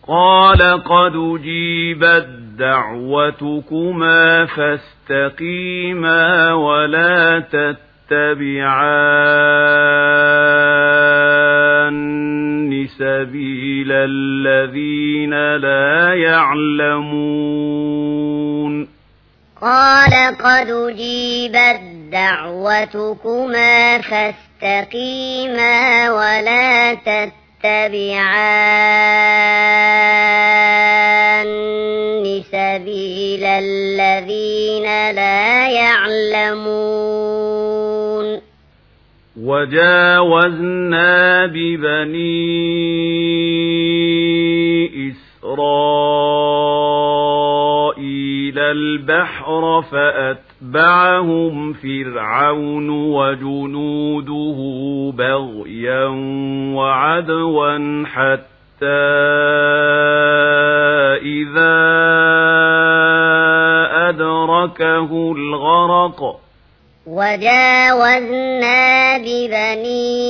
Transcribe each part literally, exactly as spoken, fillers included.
قال قد أجيبت دعوتكما فاستقيما ولا تتبعان سبيل الذين لا يعلمون قال قد أجيبت دعوتكما فاستقيما ولا تتبعان سبيل الذين لا يعلمون وجاوزنا ببني إسرائيل البحر فأتبعهم فرعون وجنوده بغيا وعدوا حتى إذا أدركه الغرق وجاوزنا ببني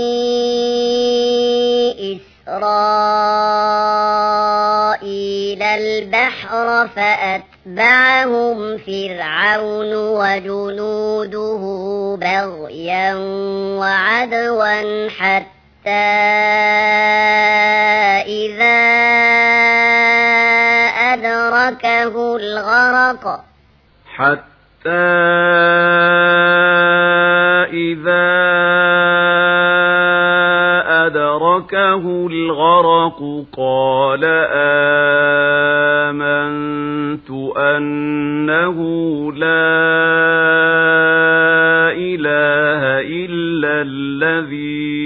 إسرائيل البحر فأتبعهم فرعون وجنوده بغيا وعدوا حتى إذا أدركه الغرق حتى إذا أدركه الغرق قال آمنت أنه لا إله إلا الذي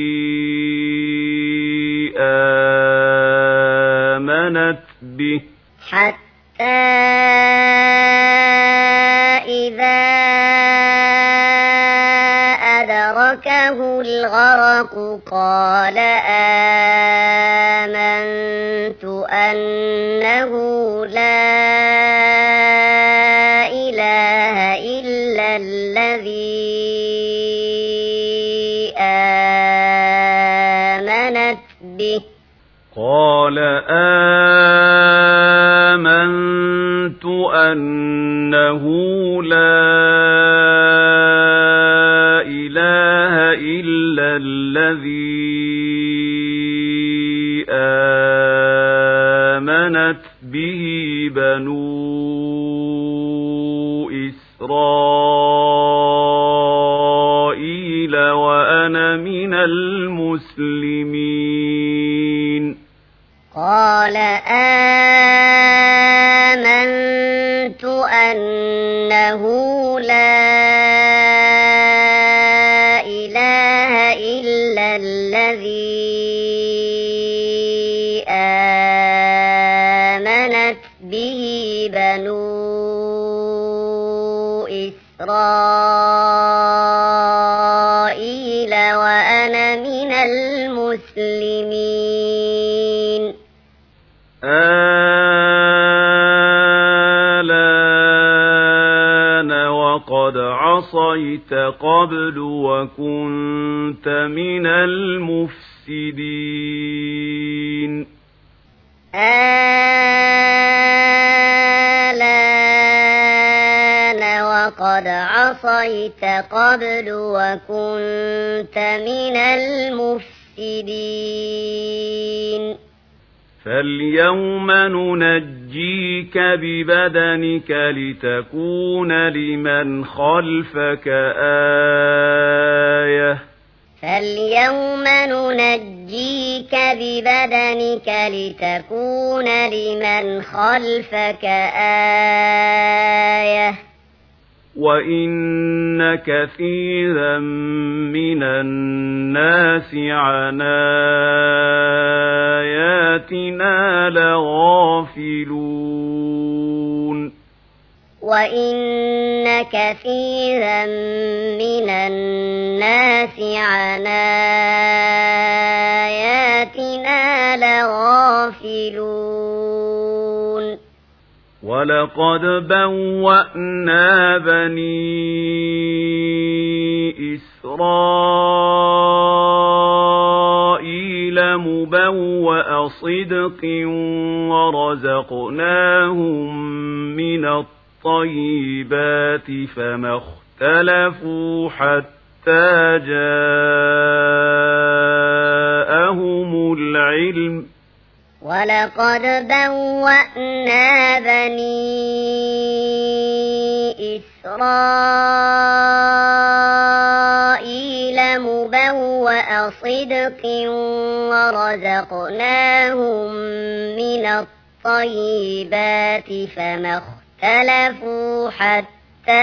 آمنت به حتى إذا أدركه الغرق قال آمنت أنه لا إله إلا الذي آمنت به قال آمنت أنه لا إله إلا الذي آمنت به بنو إسرائيل وأنا من المسلمين قال آمنت أنه لا إله إلا الذي آمنت به بنو إسرائيل وأنا من المسلمين آلان وقد عصيت قبل وكنت من المفسدين آلان وقد عصيت قبل وكنت من المفسدين فاليوم ننجيك ببدنك لتكون لمن خلفك آية فاليوم ننجيك ببدنك لتكون لمن خلفك آية وإن كثيرا من الناس عن آياتنا لغافلون وإن كثيرا من الناس عن آياتنا لغافلون ولقد بوأنا بني إسرائيل مبوأ صدق ورزقناهم من الطيبات فما اختلفوا حتى جاءهم العلم ولقد بوأنا بني إسرائيل مبوأ صدق ورزقناهم من الطيبات فما اختلفوا حتى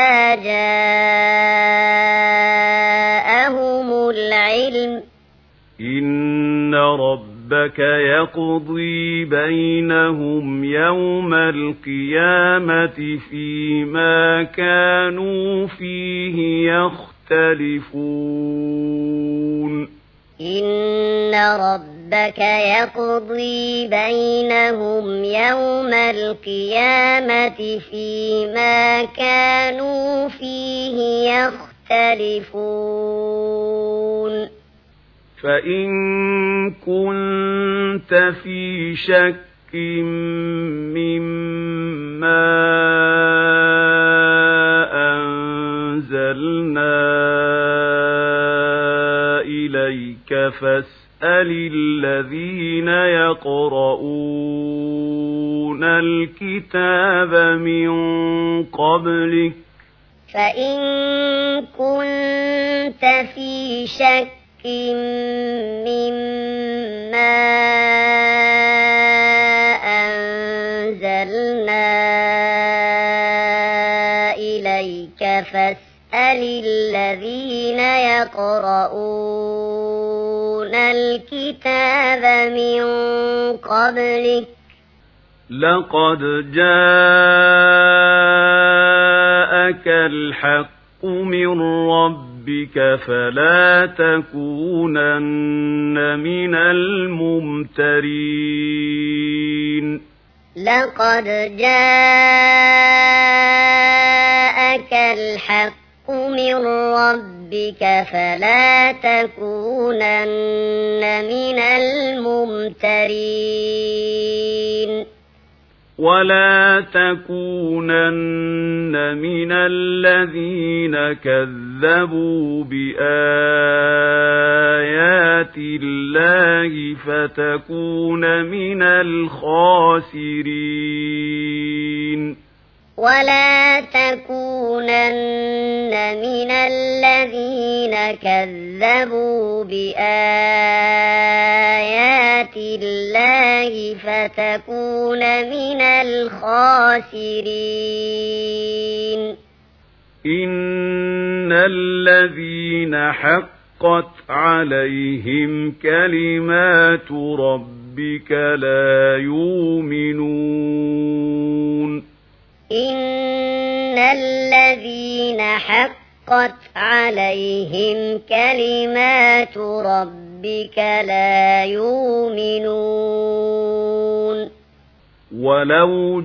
جاءهم العلم إن ربك يقضي بينهم يوم القيامة فيما كانوا فيه يختلفون إن ربك يقضي بينهم يوم القيامة فيما كانوا فيه يختلفون فإن كنت في شك مما أنزلنا إليك فاسأل الذين يقرؤون الكتاب من قبلك فإن كنت في شك مما أنزلنا إليك فاسأل الذين يقرؤون الكتاب من قبلك لقد جاءك الحق من ربك فلا تكونن من الممترين لقد جاءك الحق من ربك فلا تكونن من الممترين ولا تكونن من الذين كذبوا بآيات الله فتكون من الخاسرين ولا تكونن من الذين كذبوا بآيات الله فتكون من الخاسرين إن الذين حقت عليهم كلمات ربك لا يؤمنون إن الذين حقت عليهم كلمات ربك لا يؤمنون ولو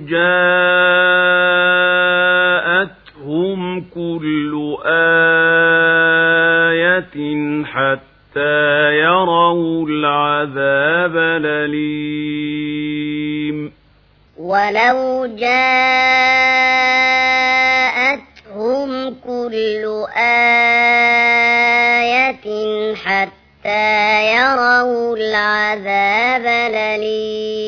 جاءتهم كل آية حتى يروا العذاب الأليم ولو جاءتهم كل آية حتى يروا العذاب الأليم